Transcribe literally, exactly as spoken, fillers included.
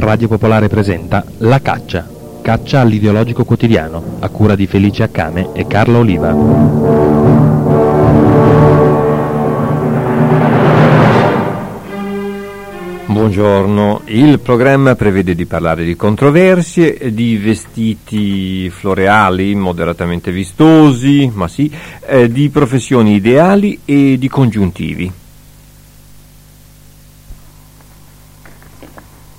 Radio Popolare presenta La Caccia, caccia all'ideologico quotidiano, a cura di Felice Accame e Carla Oliva. Buongiorno, il programma prevede di parlare di controversie, di vestiti floreali moderatamente vistosi, ma sì, eh, di professioni ideali e di congiuntivi.